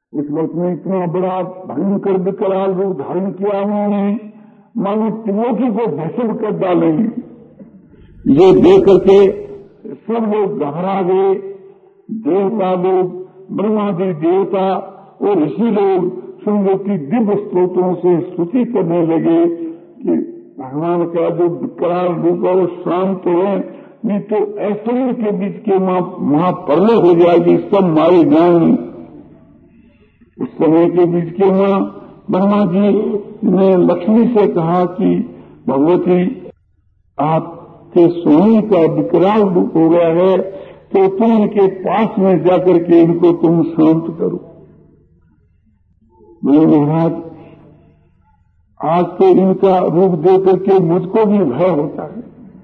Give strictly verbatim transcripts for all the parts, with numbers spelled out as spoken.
उस वक्त में इतना बड़ा भयंकर विकराल रूप धारण किया उन्होंने, मानो त्रिलोकी को भस्म कर डालेंगे। ये देख करके सब लोग घबरा गए। देवता लोग, ब्रह्मादि देवता और ऋषि लोग शंभू की दिव्य स्तोत्रों से स्तुति करने लगे कि भगवान का जो विकराल रूप है वो शांत है, नहीं तो ऐसे के बीच के महाप्रलय हो जाएगी, सब मारे जाएंगे। उस समय के बीच के वहां ब्रह्मा जी ने लक्ष्मी से कहा कि भगवती, आपके सोने का विकराल रूप हो गया है, तो तुम इनके पास में जाकर के इनको तुम शांत करो। बोले महाराज, आज तो इनका रूप देख करके मुझको भी भय होता है,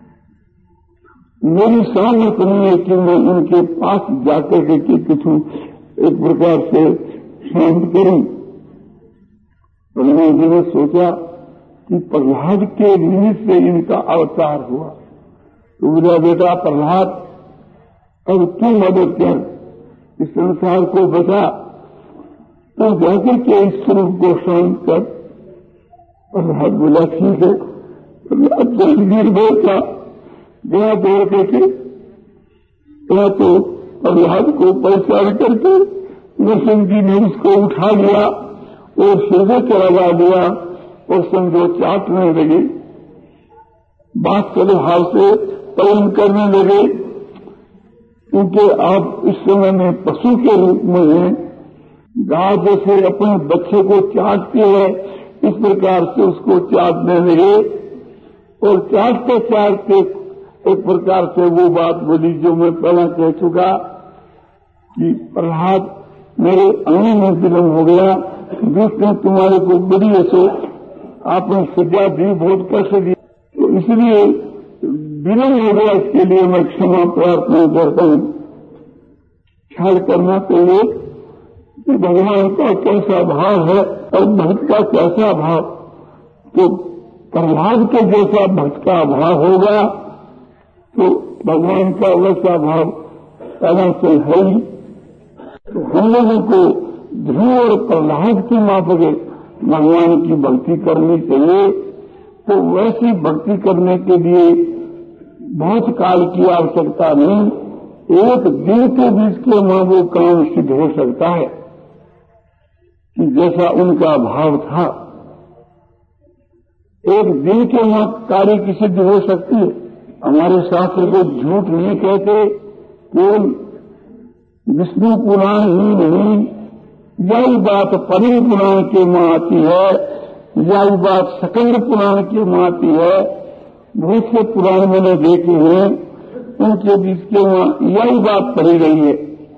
मेरी सामर्थ्य नहीं है कि मैं इनके पास जाकर के कुछ एक प्रकार से शांत करूं। ब्रह्मा जी ने सोचा कि प्रहलाद के निमित्त से इनका अवतार हुआ, तो बोला बेटा प्रहलाद, अब तू मदद कर, इस संसार को बचा, तो जाकर के इस स्वरूप को शांत कर। प्रहलाद बोला ठीक है। प्रहलाद जल्दी बोलता गया दौड़ करके, गया तो प्रहलाद को परेशान करके नरसिंह जी ने उसको उठा लिया और सिर से चला दिया और समझो चाटने लगे, बात के हाथ से पवन करने लगे, क्योंकि आप इस समय में पशु के रूप में हैं। गाय जैसे अपने बच्चे को चाटती है, इस प्रकार से उसको चाटने लगे और चाटते चाटते एक प्रकार से वो बात बोली जो मैं पहले कह चुका कि प्रहलाद, मेरे आने में विलम्ब हो गया, जिसने तुम्हारे को बड़ी ऐसे आपने सजा दी, बहुत कष्ट दी, तो इसलिए विलम्ब हो गया, इसके लिए मैं क्षमा प्रार्थना करता हूं। ख्याल करना चाहिए कि भगवान का कैसा भाव है और भक्त का कैसा भाव, तो प्रहलाद के जैसा भक्त का भाव होगा तो भगवान का वैसा भाव पहले से है ही। तो हम लोगों को ध्रुव और प्रहलाद की माफक भगवान की भक्ति करनी चाहिए। तो वैसी भक्ति करने के लिए बहुत काल की आवश्यकता नहीं, एक दिन के बीच के वहां वो काम सिद्ध हो सकता है कि जैसा उनका भाव था। एक दिन के वहां कार्य की सिद्धि हो सकती है। हमारे शास्त्र को झूठ नहीं कहते, केवल विष्णु पुराण ही नहीं, यही बात परि पुराण के मां आती है, यही बात सकंद पुराण के मां आती है। बहुत से पुराण मैंने देखे हैं, उनके बीच के वहां यही बात पढ़ी गई है।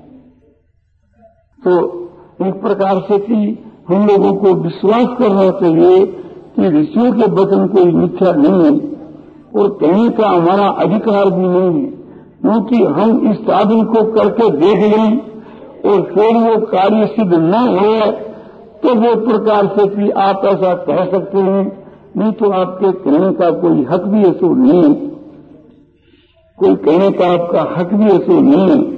तो एक प्रकार से कि हम लोगों को विश्वास करना चाहिए कि ऋषियों के वचन कोई मिथ्या नहीं है और कहने का हमारा अधिकार भी नहीं है, क्योंकि हम इस साधन को करके देख लें और फिर वो कार्य सिद्ध न हो तो वो प्रकार से कि आप ऐसा कह सकते हैं, नहीं तो आपके कहने का कोई हक भी ऐसा नहीं है, कोई कहने का आपका हक भी ऐसा नहीं है।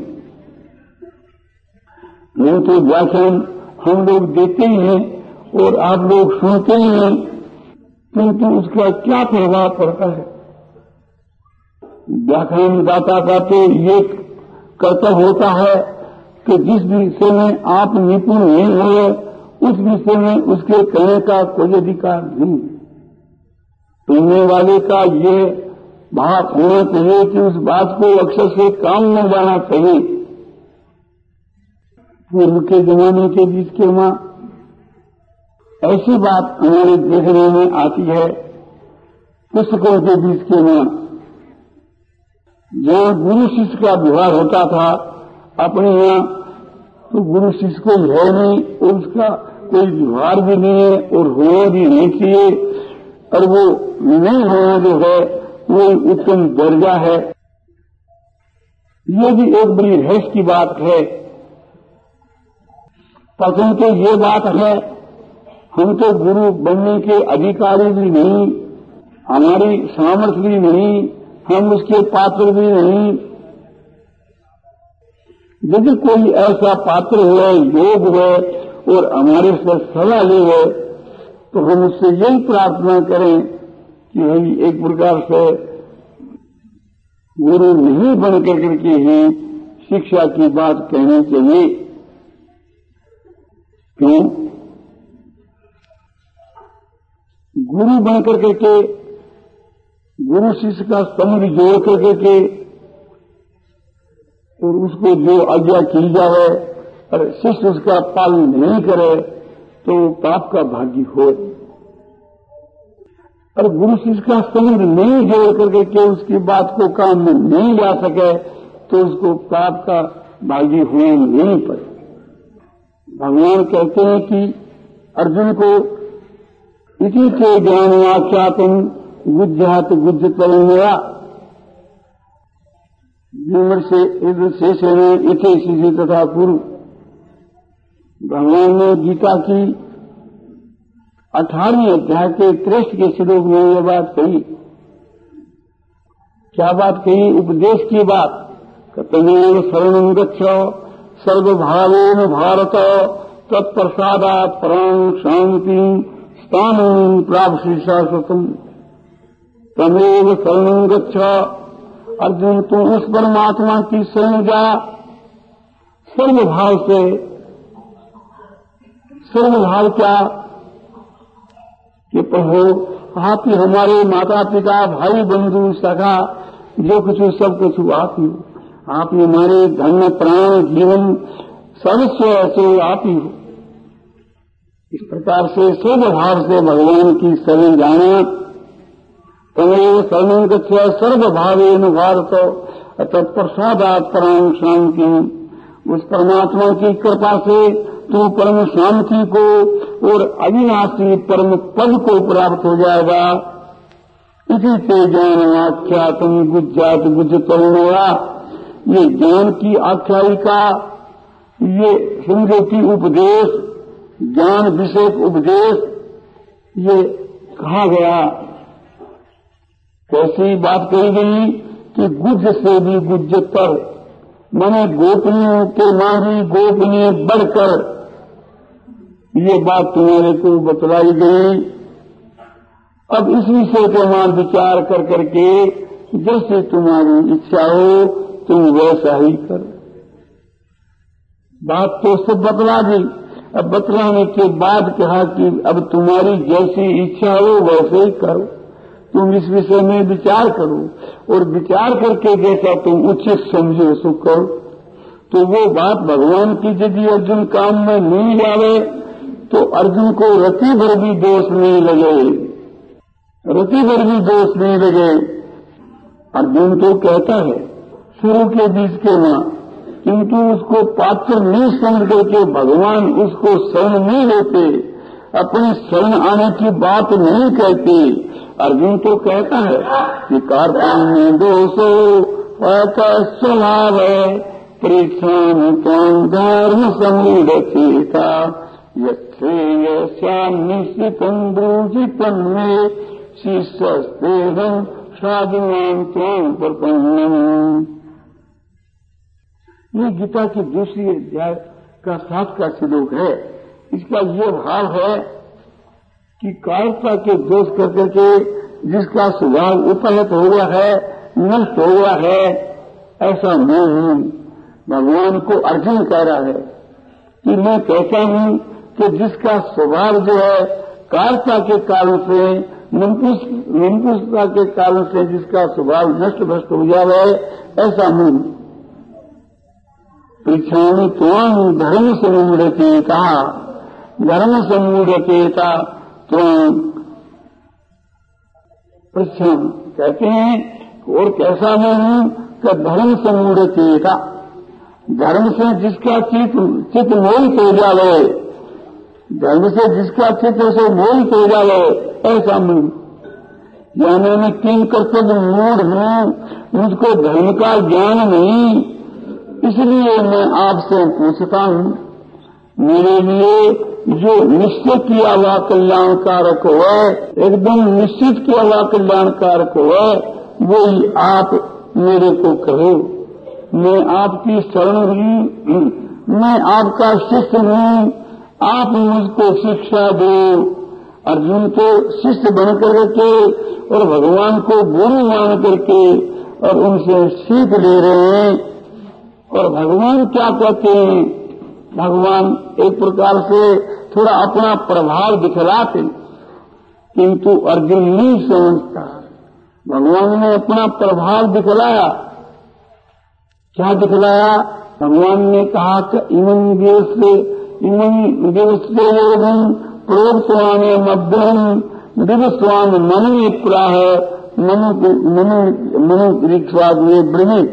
नहीं तो व्याख्यान हम लोग देते ही हैं और आप लोग सुनते ही हैं, किंतु उसका क्या प्रभाव पड़ता है। व्याख्यान दाता का तो ये कर्तव्य होता है कि जिस विषय में आप निपुण नहीं हुए उस विषय में उसके कहने का कोई अधिकार नहीं। सुनने वाले का ये भाव होना चाहिए कि उस बात को अक्षर से काम में जाना चाहिए। पूर्व के जमाने के बीच के वहां ऐसी बात हमारे देखने में आती है, पुस्तकों के बीच के वहां जहां गुरु शिष्य का व्यवहार होता था अपने यहाँ, तो गुरु शिष्य को है नहीं और उसका कोई व्यवहार भी नहीं है और होना भी नहीं चाहिए, और वो नहीं होना जो है वो उत्तम दर्जा है। ये भी एक बड़ी रहस्य की बात है। प्रथम तो ये बात है, हम तो गुरु बनने के अधिकारी भी नहीं, हमारी सामर्थ्य भी नहीं, हम उसके पात्र भी नहीं। यदि कोई ऐसा पात्र है, योग है और हमारे से सवाल ये है तो हम उससे यही प्रार्थना करें कि भाई एक प्रकार से गुरु नहीं बन करके ही शिक्षा की बात कहनी चाहिए। क्यों? गुरु बन करके के गुरु शिष्य का संग जोड़ करके के और उसको जो आज्ञा की जाए और शिष्य उसका पालन नहीं करे तो पाप का भागी हो। और गुरु शिष्य का संग नहीं जोड़ करके के उसकी बात को काम में नहीं ला सके तो उसको पाप का भागी होना नहीं पड़े। भगवान कहते हैं कि अर्जुन को इसी के ज्ञान वाक्यातम गुज्जात गुज्ज तरुणया विमर्श शेष इथे सीधे तथा पूर्व। भगवान ने गीता की अठारहवीं अध्याय के त्रेष्ठ के श्लोक में यह बात कही। क्या बात कही? उपदेश की बात। तमेव शरणं गच्छ सर्वभावेन भारत तत्प्रसादात् परां शान्तिं स्थानं प्राप्स्यसि शाश्वतम्। तमेव शरणं गच्छ, अर्जुन तू उस परमात्मा की शरण जा सर्वभाव से। सर्वभाव क्या? कि प्रभु आप ही हमारे माता पिता भाई बंधु सखा जो कुछ सब कुछ आप ही हो। आप ही हमारे धन प्राण जीवन सर्वस्व से आप ही हो। इस प्रकार से सर्वभाव से भगवान की शरण जाना। तमेव शरणं गच्छ सर्वभावेन भारत तत्प्रसादात् परां शान्तिं। उस परमात्मा की कृपा से तू परम शांति को और अविनाशी परम पद को प्राप्त हो जाएगा। इसी से ज्ञान आख्यातम गुज्जात गुज्ज तरुणया। ये ज्ञान की आख्यायिका, ये समझो की उपदेश, ज्ञान विषयक उपदेश ये कहा गया। कैसी बात कही गई कि गुज्ज से भी गुज्जतर, माने गोपनीयों के मारी गोपनीय बढ़कर ये बात तुम्हारे को बतलाई गई। अब इस विषय को हमारा विचार कर करके जैसे तुम्हारी इच्छा हो तुम वैसा ही करो। बात तो सब बतला दी। अब बतलाने के बाद कहा कि अब तुम्हारी जैसी इच्छा हो वैसे ही करो। तुम इस विषय में विचार करो और विचार करके जैसा तुम उचित समझो सो करो। तो वो बात भगवान की यदि अर्जुन काम में नहीं लावे तो अर्जुन को रति भर भी दोष नहीं लगे, रति भर भी दोष नहीं लगे। अर्जुन तो कहता है शुरू के बीच के मां, किंतु उसको पात्र नहीं समझ करके भगवान उसको शरण नहीं लेते, अपनी शरण आने की बात नहीं कहते। अर्जुन तो कहता है कि कार्पण्य दोषो स्वभाव है परीक्षा धर्म समूढ़ता यश्रेयश्यान्निश्चितं ब्रूजितं मे शिष्यस्तेहं साधुनां त्वां प्रपन्नम्। ये गीता की दूसरी अध्याय का सात का श्लोक है। इसका ये भाव है कि कायरता के दोष करके के जिसका स्वभाव उपहत हो गया है, नष्ट हो गया है, ऐसा मैं हूं। भगवान को अर्जुन कह रहा है कि मैं कहता हूं कि जिसका स्वभाव जो है कायरता के कारण से, मंकुशता के कारण से जिसका स्वभाव नष्ट भ्रष्ट हो जाए, ऐसा हूं। परीक्षाओं त्वां धर्म समूढ़ते कहा, धर्म समूढ़ते था त्वां परीक्षा कहते हैं। और कैसा मैं हूं कि धर्म समूढ़ते था, धर्म से जिसका चित चित मोहित हो जावे, धर्म से जिसका चित से मोहित हो जावे, ऐसा मैं। यानी मैं तीन कर्तव्य मूढ़ हूं, मुझको धर्म का ज्ञान नहीं, इसलिए मैं आपसे पूछता हूं मेरे लिए जो निश्चित किया हुआ कल्याणकारक हो, एकदम निश्चित किया हुआ कल्याणकारक हो, वही आप मेरे को कहो। मैं आपकी शरण हूं, मैं आपका शिष्य हूं, आप मुझको शिक्षा दो। अर्जुन को शिष्य बन करके और भगवान को गुरु मान करके और उनसे सीख ले रहे हैं। और भगवान क्या कहते हैं? भगवान एक प्रकार से थोड़ा अपना प्रभाव दिखलाते, किंतु अर्जुन नहीं समझता। भगवान ने अपना प्रभाव दिखलाया। क्या दिखलाया? भगवान ने कहा कि इमं देवस्य इमं देवस्य योगं प्रोक्तवाने मध्यम दिवस्वान मनु प्राह मनु मनु मनु ऋक्वाग्नि ब्रह्मित।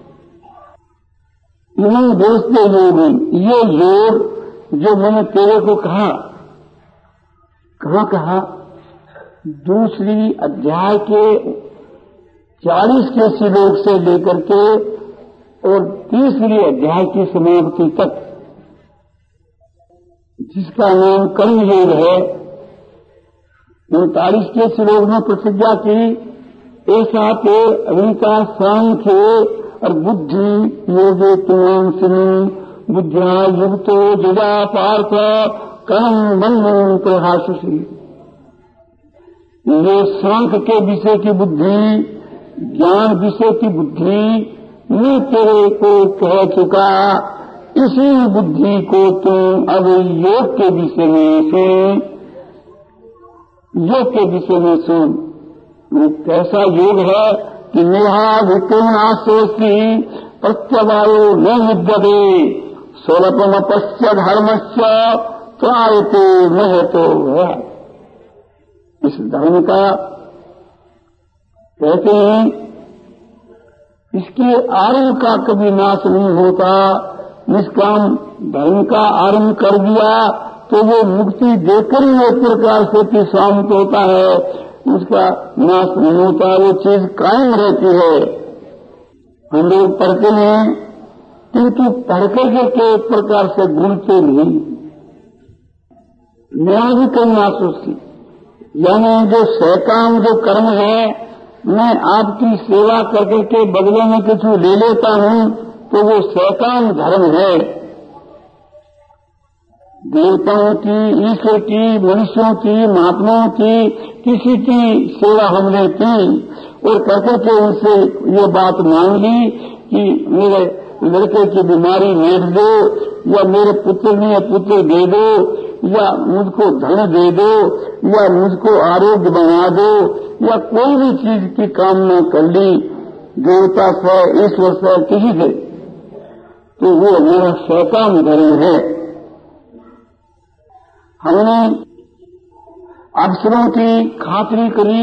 इमं देवस्य योगं, ये योग जो मैंने तेरे को कहा, कहाँ कहा? दूसरी अध्याय के चालीस के श्लोक से लेकर के और तीसरी अध्याय की समाप्ति तक, जिसका नाम कर्म योग है, उनतालीस के श्लोक में प्रतिज्ञा की, ऐसा ते अविका सांख्य और बुद्धि योगे तुम सुनी बुद्धिया युक्तो जुड़ा पार्थ कर्म मन प्रहासुषी। ये सांख्य के विषय की बुद्धि, ज्ञान विषय की बुद्धि मैं तेरे को कह चुका, इसी बुद्धि को तुम अब योग के विषय में सुन, योग के विषय में सुन। वो कैसा योग है कि नेहा विक्रमाशोषी प्रत्यवायो न विद्यते स्वल्पमपस्य धर्मस्य त्रायते महतो है। इस धर्म का कहते हैं इसके आरंभ का कभी नाश नहीं होता। निष्काम धर्म का आरंभ कर दिया तो वो मुक्ति देकर ही एक प्रकार से शांत होता है, उसका नाश नहीं होता, वो चीज कायम रहती है। हम लोग पढ़ते हैं किंतु पढ़कर के एक प्रकार से गुणते नहीं। न्याय करना सोचती, यानी जो सैकाम जो कर्म है, मैं आपकी सेवा करके के बदले में कुछ ले लेता हूँ तो वो सैकाम धर्म है। देवताओं की, ईश्वर की, मनुष्यों की, महात्माओं की, किसी की सेवा हमने की और करके के उनसे ये बात मांग ली कि मेरे लड़के की बीमारी मेट दो, या मेरे पुत्र ने पुत्र दे दो, या मुझको धन दे दो, या मुझको आरोग्य बना दो, या कोई भी चीज की कामना कर ली देवता से, ईश्वर से, किसी से, तो वो मेरा सैकाम धर्म है। हमने अफसरों की खातिरी करी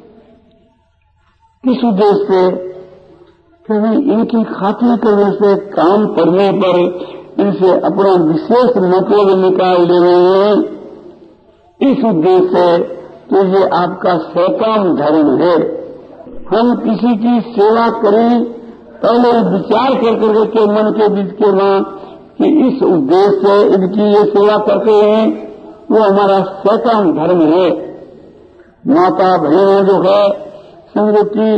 किस उद्देश्य से? क्योंकि इनकी खातिरी करने से, काम करने पर इनसे अपना विशेष मतलब निकाल ले रहे हैं, इस उद्देश्य से, तो ये आपका सैकाम धर्म है। हम किसी की सेवा करें, पहले विचार कर करके मन के बीच के वहां कि इस उद्देश्य से इनकी ये सेवा करते हैं, वो हमारा सैकाम धर्म है। माता बहन जो है, समझो की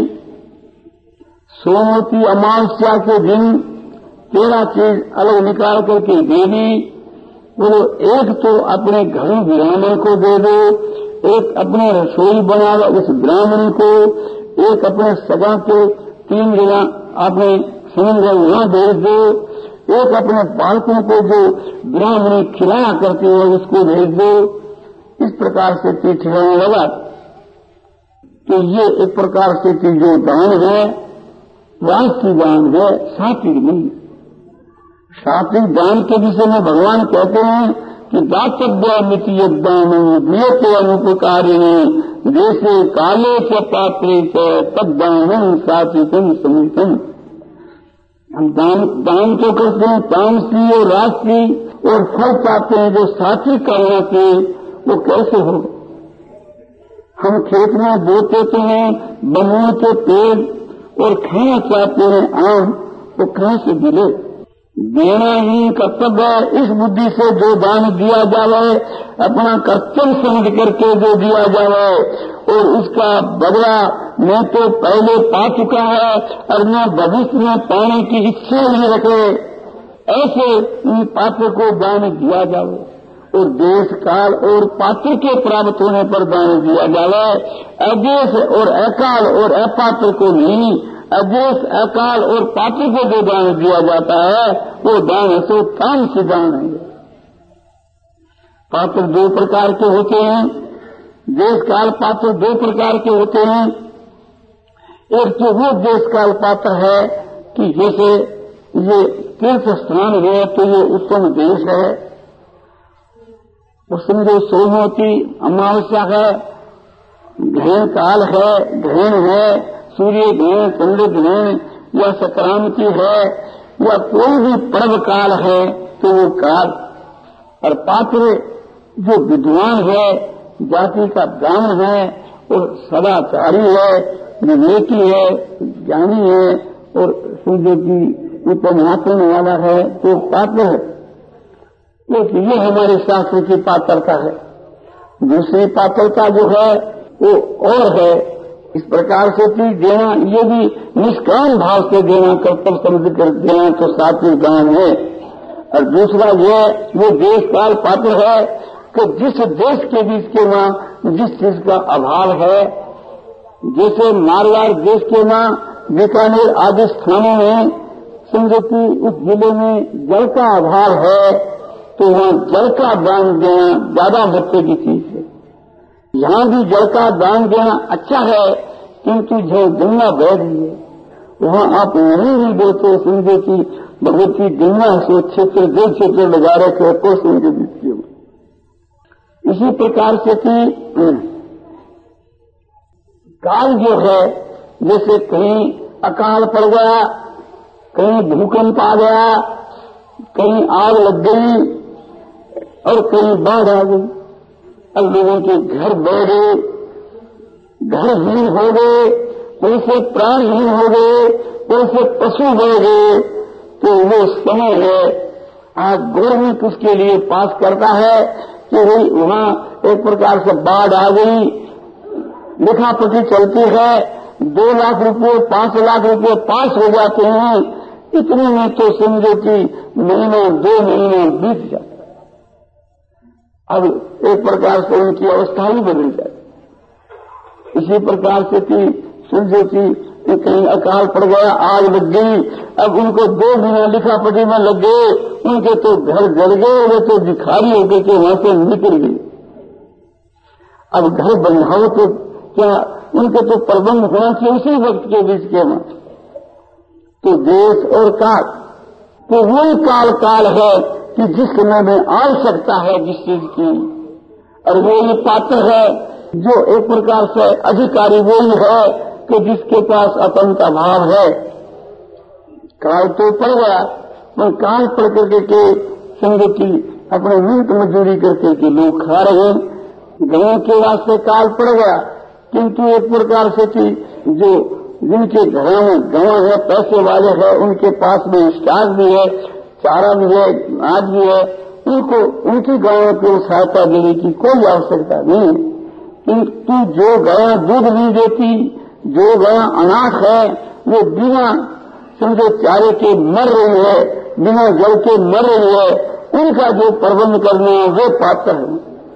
सोमवती अमावस्या के दिन तेरह चीज अलग निकाल करके दे दी, बोलो एक तो अपने घर ब्राह्मण को दे दो, एक अपने रसोई बना लो उस ब्राह्मण को, एक अपने सगा के तीन जगह आपने समझ गए वहां भेज दो, एक अपने बालकों को जो ब्राह्मण खिलाया करते हो उसको भेज दो। इस प्रकार से तीर्थ ठिकाने लगा। तो ये एक प्रकार से जो दान है वास्तविक दान है, सात्विक नहीं। सात्विक दान के विषय में भगवान कहते हैं कि दातव्य मिति यदान नियत अनुपकारिणी देशे काले च पात्रे च तद्दान सात्विकम समीतम। हम दान दान तो करते हैं तामसी और राशि और फल पाते हैं जो सात्विक करना चाहिए, वो कैसे हो? हम खेत में बोते तो हैं बमुआ के पेड़ और खाना चाहते हैं आम, वो कहाँ से मिले? देना ही कर्तव्य है। इस बुद्धि से जो दान दिया जाए, अपना कर्तव्य समझ करके जो दिया जाए और उसका बदला मैं तो पहले पा चुका है और मैं भविष्य में पाने की इच्छा नहीं रखे, ऐसे इन पात्र को दान दिया जाए और देश काल और पात्र के प्राप्त होने पर दान दिया जाए। अदेश और अकाल और अपात्र को नहीं, अदेश अकाल और पात्र को जो दान दिया जाता है वो दान सो तामसी दान है। पात्र दो प्रकार के होते हैं, देश काल पात्र दो प्रकार के होते हैं। एक तो वो देश काल पात्र है कि जैसे ये तीर्थ स्थान है तो ये उत्तम देश है, उसमें जो सोमवती अमावस्या है, ग्रहण काल है, ग्रहण है, सूर्य ग्रहण, चंद्र ग्रहण या संक्रांति है या कोई भी पर्व काल है तो वो काल। और पात्र जो विद्वान है, जाति का ब्राह्मण है और सदाचारी है, विवेकी है, ज्ञानी है और सूर्य की उत्तम आचरण वाला है तो पात्र है। क्योंकि ये हमारे शास्त्र की पात्रता है। दूसरी पात्रता जो है वो और है, इस प्रकार से कि देना ये भी निष्काम भाव से देना, कर्तव्य समझ कर देना तो सात्विक दान है। और दूसरा ये वो देश काल पात्र है कि जिस देश के बीच के वहां जिस चीज का अभाव है, जैसे मारवाड़ देश के वहां बीकानेर आदि स्थानों में समझो कि उस जिले में जल का अभाव है तो वहां जल का दान देना ज्यादा महत्व की चीज है। यहाँ भी जल का दान देना अच्छा है, किंतु जो गंगा बह रही है वहाँ आप नहीं भी देते, समझो कि बहुत ही गंगा से क्षेत्र दो क्षेत्र लगा रखे कोसों के बीच के। इसी प्रकार से कि काल जो है, जैसे कहीं अकाल पड़ गया, कहीं भूकंप आ गया, कहीं आग लग गई और कहीं बाढ़ आ गई, अब लोगों के घर बह गए, घरहीन हो गए, कोई से प्राणहीन हो गए, कोई से पशु बह गए, तो वो समय है। आज गवर्नमेंट उसके लिए पास करता है कि भाई वहाँ एक प्रकार से बाढ़ आ गई, लिखापटी चलती है, दो लाख रुपए पांच लाख रुपए पास हो जाते हैं, इतने में तो समझो कि महीना दो महीना बीत जाता है। अब एक प्रकार से उनकी अवस्था ही बदल जाती। इसी प्रकार से कि समझो कि कहीं अकाल पड़ गया, आग लग गई, अब उनको दो महीना लिखापटी में लग गए, उनके तो घर जल गए, वो तो भिखारी होकर के वहां से निकल गए। अब घर बंधाओ तो क्या उनके तो प्रबंध होना चाहिए उसी वक्त के बीच के में। तो देश और काल तो वही काल काल है कि जिस समय में आवश्यकता है जिस चीज की, और वो ये पात्र है जो एक प्रकार से अधिकारी वही है कि जिसके पास अतंत अभाव है। काल तो पड़ गया, पर काल पड़ करके के समझो कि अपने मिनट मजदूरी करके के लोग खा रहे हैं, गांव के वास्ते काल पड़ गया, किंतु एक प्रकार से कि जो जिनके घरों में गांव है, पैसे वाले हैं, उनके पास में स्टाक भी है, चारा भी है, अनाज भी है, उनको उनकी गायों को सहायता देने की कोई आवश्यकता नहीं। किंतु जो गाय दूध नहीं देती, जो गाय अनाथ है, वो बिना समझो चारे के मर रही है, बिना जल के मर रही है, उनका जो प्रबंध करना है वो पात्र है।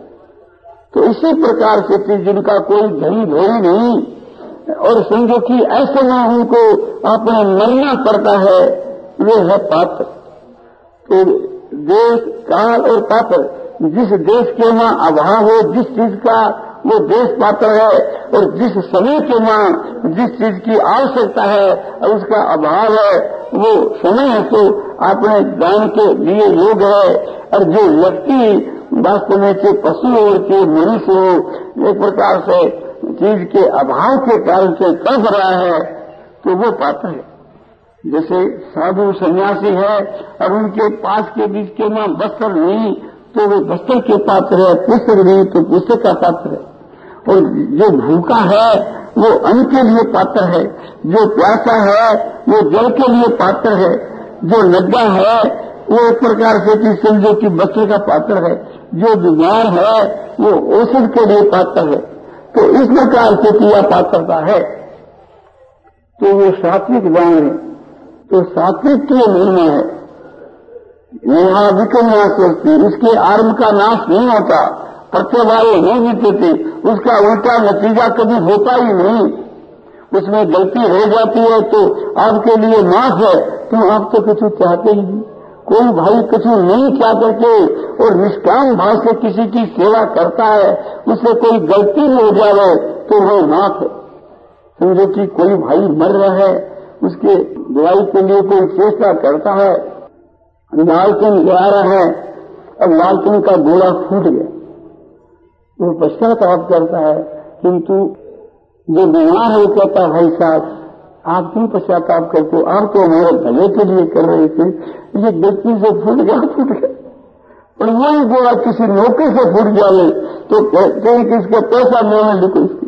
तो इसी प्रकार से जिनका कोई धनी धोरी नहीं और समझो कि ऐसे में उनको अपना मरना पड़ता है, वे है पात्र। तो देश काल और पात्र, जिस देश के वहाँ अभाव हो जिस चीज का वो देश पात्र है, और जिस समय के वहाँ जिस चीज की आवश्यकता है और उसका अभाव है वो समय है तो अपने दान के लिए योग है। और जो व्यक्ति वास्तव में के पशु और के मनुष्य हो, एक प्रकार से चीज के अभाव के कारण से तड़प रहा है तो वो पात्र है। जैसे साधु सन्यासी है और उनके पास के बीच के वहाँ वस्त्र नहीं तो वो वस्त्र के पात्र है, पुस्तक नहीं तो पुस्तक का पात्र है। और जो भूखा है वो अन्न के लिए पात्र है, जो प्यासा है वो जल के लिए पात्र है, जो नड्डा है वो एक प्रकार से कि समझो कि वस्त्र का पात्र है, जो बीमार है वो औषध के लिए पात्र है। तो इस प्रकार से किया पात्रता है तो वो सात्विक दान है। तो सात्विक की महिमा है नेहा विक्रमणा सोचती, उसके आरंभ का नाश नहीं होता, प्रत्यय वाले नहीं जीते, उसका उल्टा नतीजा कभी होता ही नहीं। उसमें गलती हो जाती है तो आपके लिए माफ है, क्यों आप तो कुछ चाहते ही नहीं। कोई भाई कुछ नहीं चाह करके और निष्काम भाव से किसी की सेवा करता है, उससे कोई गलती हो जाए तो वो माफ है। समझो कि कोई भाई मर रहा है, उसके दवाई के लिए कोई चेष्टा करता है, लालटेन ले रहा है, अब लालटेन का गोला फूट गया, वो पश्चाताप करता है, किंतु जो बीमार है वो कहता भाई साहब आप क्यों पश्चाताप करते हो, आप तो हमारे भले के लिए कर रहे थे, ये गलती से फूट गया फूट गया। और वही गोला किसी नौकरी से फूट जाए तो कहते हैं कि इसका पैसा लेना लिखो, इसकी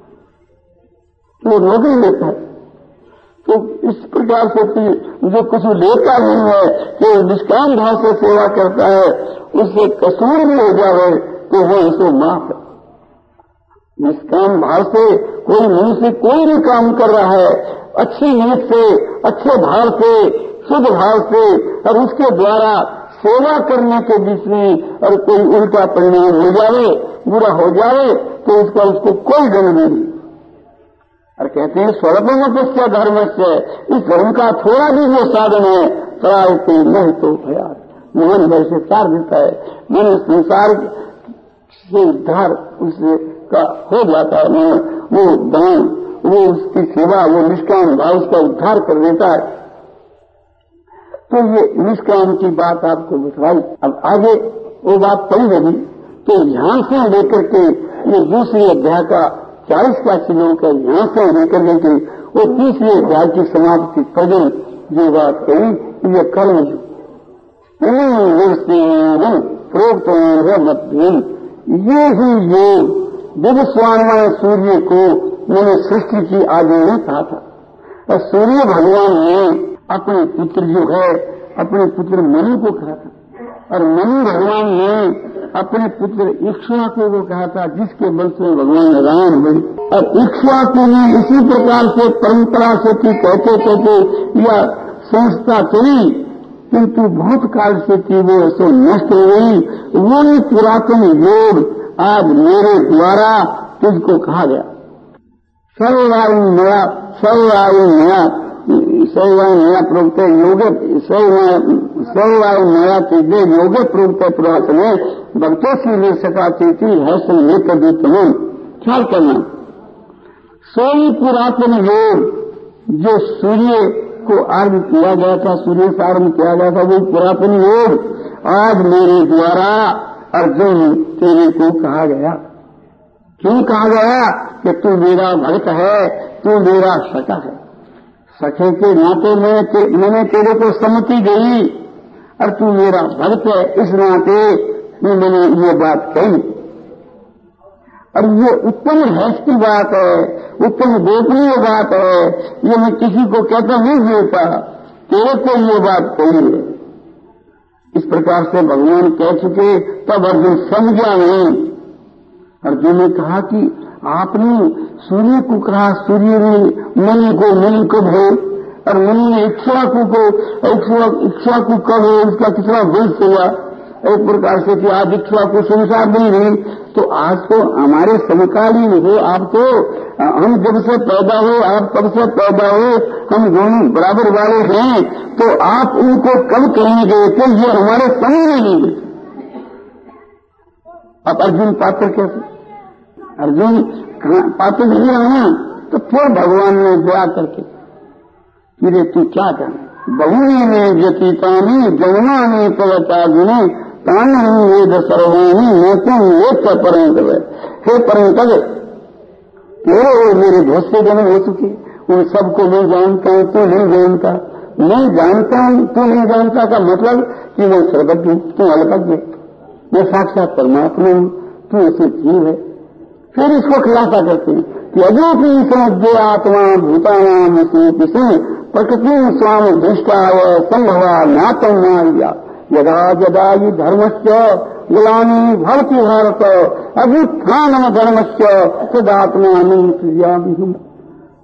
तो नौकरी लेता है। तो इस प्रकार से जो कुछ लेता नहीं है कि निष्काम भाव से सेवा करता है, उससे कसूर भी हो जाए तो वो उसे माफ है। निष्काम भाव से कोई मनुष्य कोई भी काम कर रहा है, अच्छी नीयत से, अच्छे भाव से, शुद्ध भाव से, और उसके द्वारा सेवा करने के बीच में और कोई उल्टा परिणाम हो जाए, बुरा हो जाए, तो उसका उसको कोई दंड नहीं। और कहते हैं स्वल्पमपस्य धर्मस्य, इस धर्म का थोड़ा भी जो साधन है त्रायते नहीं तो भया, मोहन भय से तार देता है। मन संसार से उद्धार उससे का हो जाता है, वो दान, वो उसकी सेवा, वो निष्काम भाव उसका उद्धार कर देता है। तो ये निष्काम की बात आपको बतलाई। अब आगे वो बात पड़ी रही, तो यहां से लेकर के ये दूसरे अध्याय का चालीस का श्लोक का यहां से लेकर के वो तीसरे अध्याय की समाप्ति पर्यंत जो बात कही, ये कर्म प्रोक्तवान है मध्यम, ये ही योग विश्वान सूर्य को मैंने सृष्टि की आदि में कहा था। और सूर्य भगवान ने अपने पुत्र जो है अपने पुत्र मनु को कहा था, और मनु भगवान ने अपने पुत्र इक्ष्वाकु को कहा था, जिसके वंश में भगवान राम हुए। और इक्ष्वाकु ने इसी प्रकार से परंपरा से की कहते कहते या संस्था चली, किंतु बहुत काल से थी वो ऐसे नष्ट हो गई। वही पुरातन योग आज मेरे द्वारा तुझको कहा गया। सर्ववायु नया सर्ववायु नया सर्ववायु नया प्रोक्त योग सर्ववायु नया तुझे योग प्रोक्त पुरातन भक्तों से ले सका थी है संगे कभी तुम्हें ख्याल करना। सोई पुरातन योग जो सूर्य को आरंभ किया गया था, सूर्य से आरंभ किया गया था, वो पुरातन योग आज मेरे द्वारा अर्जुन तेरे को कहा गया। क्यों कहा गया कि तू मेरा भक्त है, तू मेरा सखा है। सखे के नाते में ते, मैंने तेरे को सम्मति दी और तू मेरा भक्त है, इस नाते मैंने ये बात कही। और ये उत्तम हर्ष की बात है, उत्तम गोपनीय बात है, ये मैं किसी को कहता नहीं देता, तेरे को ये बात कही है। इस प्रकार से भगवान कह चुके, तब अर्जुन समझा नहीं। अर्जुन ने कहा कि आपने सूर्य को कहा, सूर्य ने मनु को मनु कब है, और मनु ने इक्ष्वाकु को इक्ष्वाकु कब है, उसका कितना वंश हुआ। एक प्रकार से कि आज इक्ष्वाकु संसार नहीं रही, तो आज तो हमारे समकालीन हो, आप तो हम जब से पैदा हो, आप तब से पैदा हो, हम दोनों बराबर वाले हैं, तो आप उनको कब कहेंगे कि ये हमारे समय में नहीं गए। अब अर्जुन पात्र कैसे, अर्जुन पात्र नहीं रहा, तो फिर भगवान ने दया करके फिर तू क्या करना, बहुनी में व्यतीतानी जमुना में पवचार्जुने तान वेद सर्वाणी मैं तुम एक परंतव। हे परंतव, तेरे मेरे बहुत से जन्म हो चुके, उन सबको मैं जानता हूँ, तू नहीं जानता। मैं जानता हूँ, तू नहीं जानता का मतलब कि मैं सर्वज्ञ, तू अल्पज्ञ, मैं साक्षात परमात्मा हूँ, तू ऐसे जीव है। फिर इसको खिलाफा करते हैं कि अजोपी समझ आत्मा भूतानाम किसी प्रकृति स्वामी दृष्टाय संभवा नातम मारिया यदा यदा ही धर्मस्य गुलामी भवति भारत अभ्युत्थानम धर्मस्य सदात्मानि प्रियामि।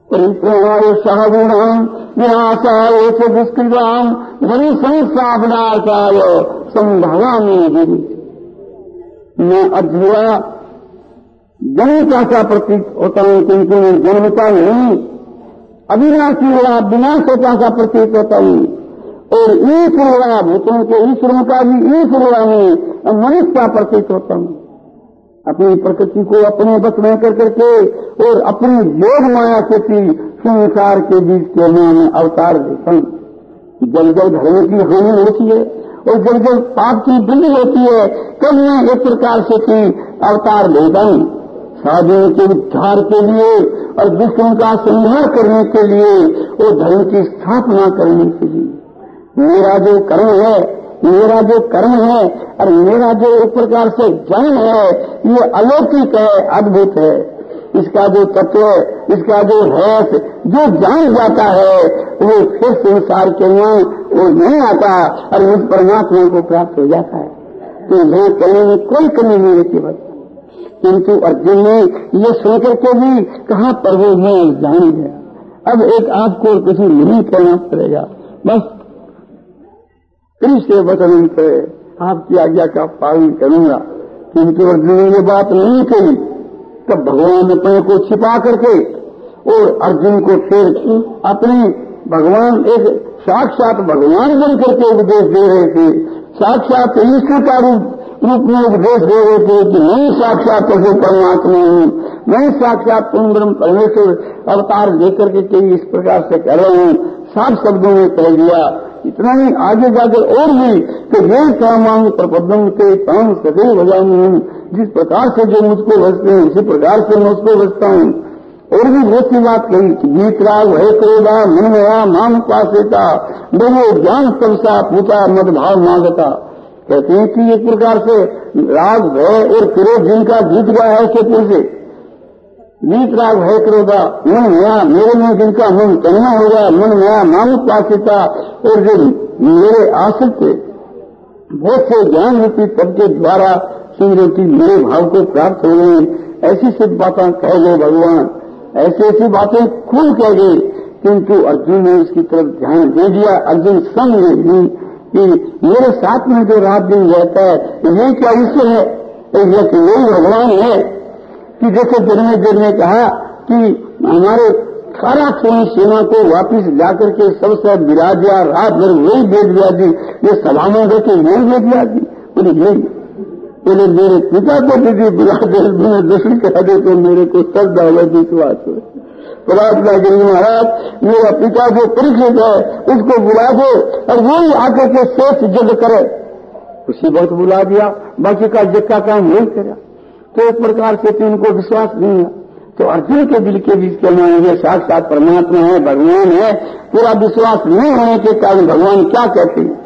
परिप्रेणाय साधूनाम विनाशाय च दुष्कृताम धर्म संस्थापनार्थाय संभवामि गिरि। मैं अधूरा जन्मता का प्रतीक होता हूं, किंतु मैं जन्मता नहीं, अविनाशी हुआ विनाशता का प्रतीक होता हूं। और ईश्वर हुआ भूतों के ईश्वरों का भी ईश्वर हुआ मैं मनुष्य का प्रतीक होता हूं। अपनी प्रकृति को अपने बस में कर करके और अपनी योग माया से भी संसार के बीच के में अवतार देता हूं। जब जब धर्म की हानि होती है और जब जब पाप की वृद्धि होती है तब मैं एक प्रकार से की अवतार देता हूं, साधुओं के उद्धार के लिए और दुष्टों का संहार करने के लिए और धर्म की स्थापना करने के लिए। मेरा जो कर्म है, मेरा जो कर्म है और मेरा जो एक प्रकार से ज्ञान है ये अलौकिक है, अद्भुत है। इसका जो तत्व, इसका जो रहस्य जो जान जाता है वो फिर संसार के में वो नहीं आता और उस परमात्मा को प्राप्त हो जाता है। तो यहाँ करने में कोई कमी नहीं रहती बस। किंतु अर्जुन ने ये सुनकर के भी कहा प्रभु मैं जान गया, अब एक आपको कुछ नहीं करना पड़ेगा, बस कृष्ण वचन करे आपकी आज्ञा का पालन करूंगा। किंतु अर्जुन ने ये बात नहीं कही, तब भगवान ने अपने को छिपा करके और अर्जुन को फिर अपने भगवान एक साक्षात भगवान बन करके उपदेश दे रहे थे, साक्षात ईश्वर का रूप रूप में उपदेश दे रहे थे कि मैं साक्षात प्रभु परमात्मा हूँ, मैं साक्षात ब्रह्म परमेश्वर अवतार लेकर के कई इस प्रकार से कर रहा हूँ। साफ शब्दों में कह दिया। इतना ही आगे जाकर और भी तो ये कामांग प्रपदम के काम सदैव बजाऊं, जिस प्रकार से जो मुझको बसते हैं उसी प्रकार से मैं उसको बसता हूँ। और भी बहुत सी बात कही कि गीत राग भय क्रोधा मन मया माम पासेता बनो ज्ञान तमसा पूता मदभाव मांगता। कहते हैं कि एक प्रकार से राग भय और क्रोध जिनका जीत गया है के से गीत राग भय क्रोधा मन मया मेरे में जिनका मन तन्ना हो गया, मन मया माम पासेता और जो मेरे आश्रित बहुत से ज्ञान रूपी तब के द्वारा सिंह मेरे भाव को प्राप्त हो गए। ऐसी सिद्ध बातें कह गए भगवान, ऐसी ऐसी बातें खूब कह गए। किंतु अर्जुन ने इसकी तरफ ध्यान दे दिया। अर्जुन समझ ली कि मेरे साथ में जो रात दिन रहता है ये क्या ईश्वर है, यही भगवान है। कि जैसे जन्मे जन्मे कहा कि हमारे सारा सोनी सीमा को वापिस जाकर के सबसे विराज दिया, रात भर वही वेद व्याधि ये सभा में बैठे यही वेद व्याधि बोले यही बोले मेरे पिता को दीदी बुला दे, मैंने दर्शन करा दे तो मेरे को श्रद्धा हुआ विश्वास हो। प्रार्थना करिए महाराज मेरा पिता जो परीक्षित है उसको बुला दो और वही आकर के शेष जग करे। उसी वक्त बुला दिया, बाकी का जग का काम नहीं करा। तो एक प्रकार से तो उनको विश्वास नहीं है। तो अर्जुन के दिल के बीच के में ये साक्षात परमात्मा है, भगवान है, पूरा विश्वास नहीं होने के कारण भगवान क्या कहते हैं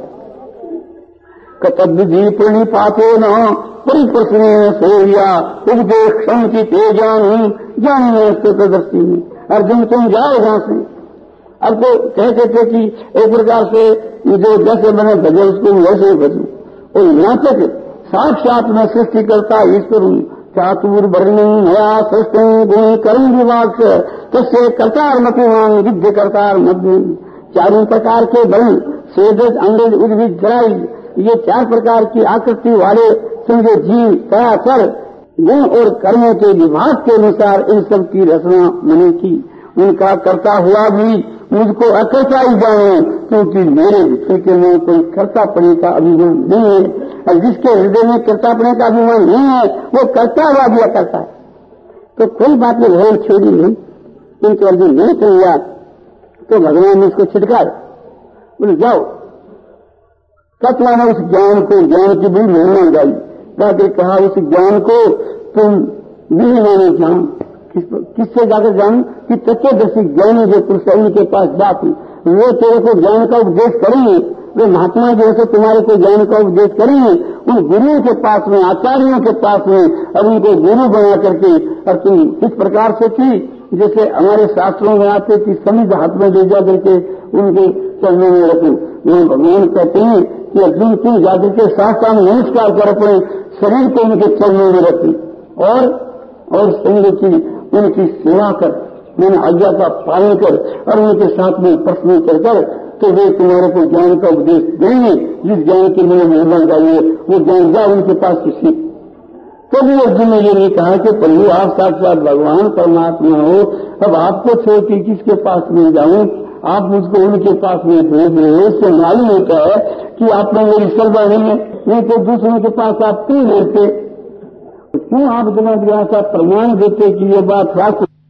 कतद्विधि प्रणिपातो न परिप्रश्न सोया उपदेश क्षम की तेजान जाने सतदर्शी। अर्जुन तुम जाओ यहां से। अब तो कहते थे कि एक प्रकार से जो जैसे मैंने भजे उसको वैसे ही भजू। और यहाँ तक साक्षात में सृष्टि करता ईश्वर हूँ, चातुर वर्णन नया सृष्टि गुण कर्म विभाग से तस्य करतार मतिमान युद्ध करतार मध्य। चारों प्रकार के बल सेदज अंग्रेज उद्भिद जराई ये चार प्रकार की आकृति वाले समझे जीव सरासर गुण और कर्मों के विभाग के अनुसार इन सब की रचना मैंने की। उनका करता हुआ भी मुझको अकर्ता ही जाने, क्योंकि मेरे विषय के में कोई कर्तापने का अभिमान नहीं है। और जिसके हृदय में कर्तापने का अभिमान नहीं है वो करता हुआ भी अकर्ता है। तो कोई बात में भगवान छोड़ी नहीं। किंतु अर्जुन नहीं किया तो भगवान ने उसको छिटका बोले जाओ। तत्वाना उस ज्ञान को, ज्ञान की बड़ी महिमा गाई जाकर कहा उस ज्ञान को तुम नहीं माने जान। किस, किससे जाकर जान कि तत्वदर्शी ज्ञानी जो पुरुष है उनके पास जाती वो तेरे को ज्ञान का उपदेश करेंगे। वे महात्मा जैसे तुम्हारे को ज्ञान का उपदेश करेंगे उन गुरुओं के पास में, आचार्यों के पास में, और उनको गुरु बना करके और तुम इस प्रकार से की जैसे हमारे शास्त्रों में आते कि समिध हाथ में ले जा करके उनके चरणों में रखो। वो भगवान कहते हैं कि अर्जुन तू जाकर के साष्टांग नमस्कार कर अपने शरीर को उनके चरणों में रखी और और संग की उनकी सेवा कर। मैंने आज्ञा का पालन कर और उनके साथ में प्रश्न कर तो वे तुम्हारे को ज्ञान का उपदेश देंगे, जिस ज्ञान के लिए महिमा चाहिए वो ज्ञान जा उनके पास किसी। कभी अर्जुन ने ये नहीं कहा कि प्रभु आप साक्षात भगवान परमात्मा हो, अब आपको छोड़ के किसके पास में जाऊं, आप मुझको उनके पास में भेज रहे हो। इससे मालूम होता है कि आप लोग मेरी श्रद्धा नहीं है, नहीं तो दूसरों के पास आप क्यों लेते, क्यों आप जनाब ऐसा प्रमाण देते कि ये बात वास्तव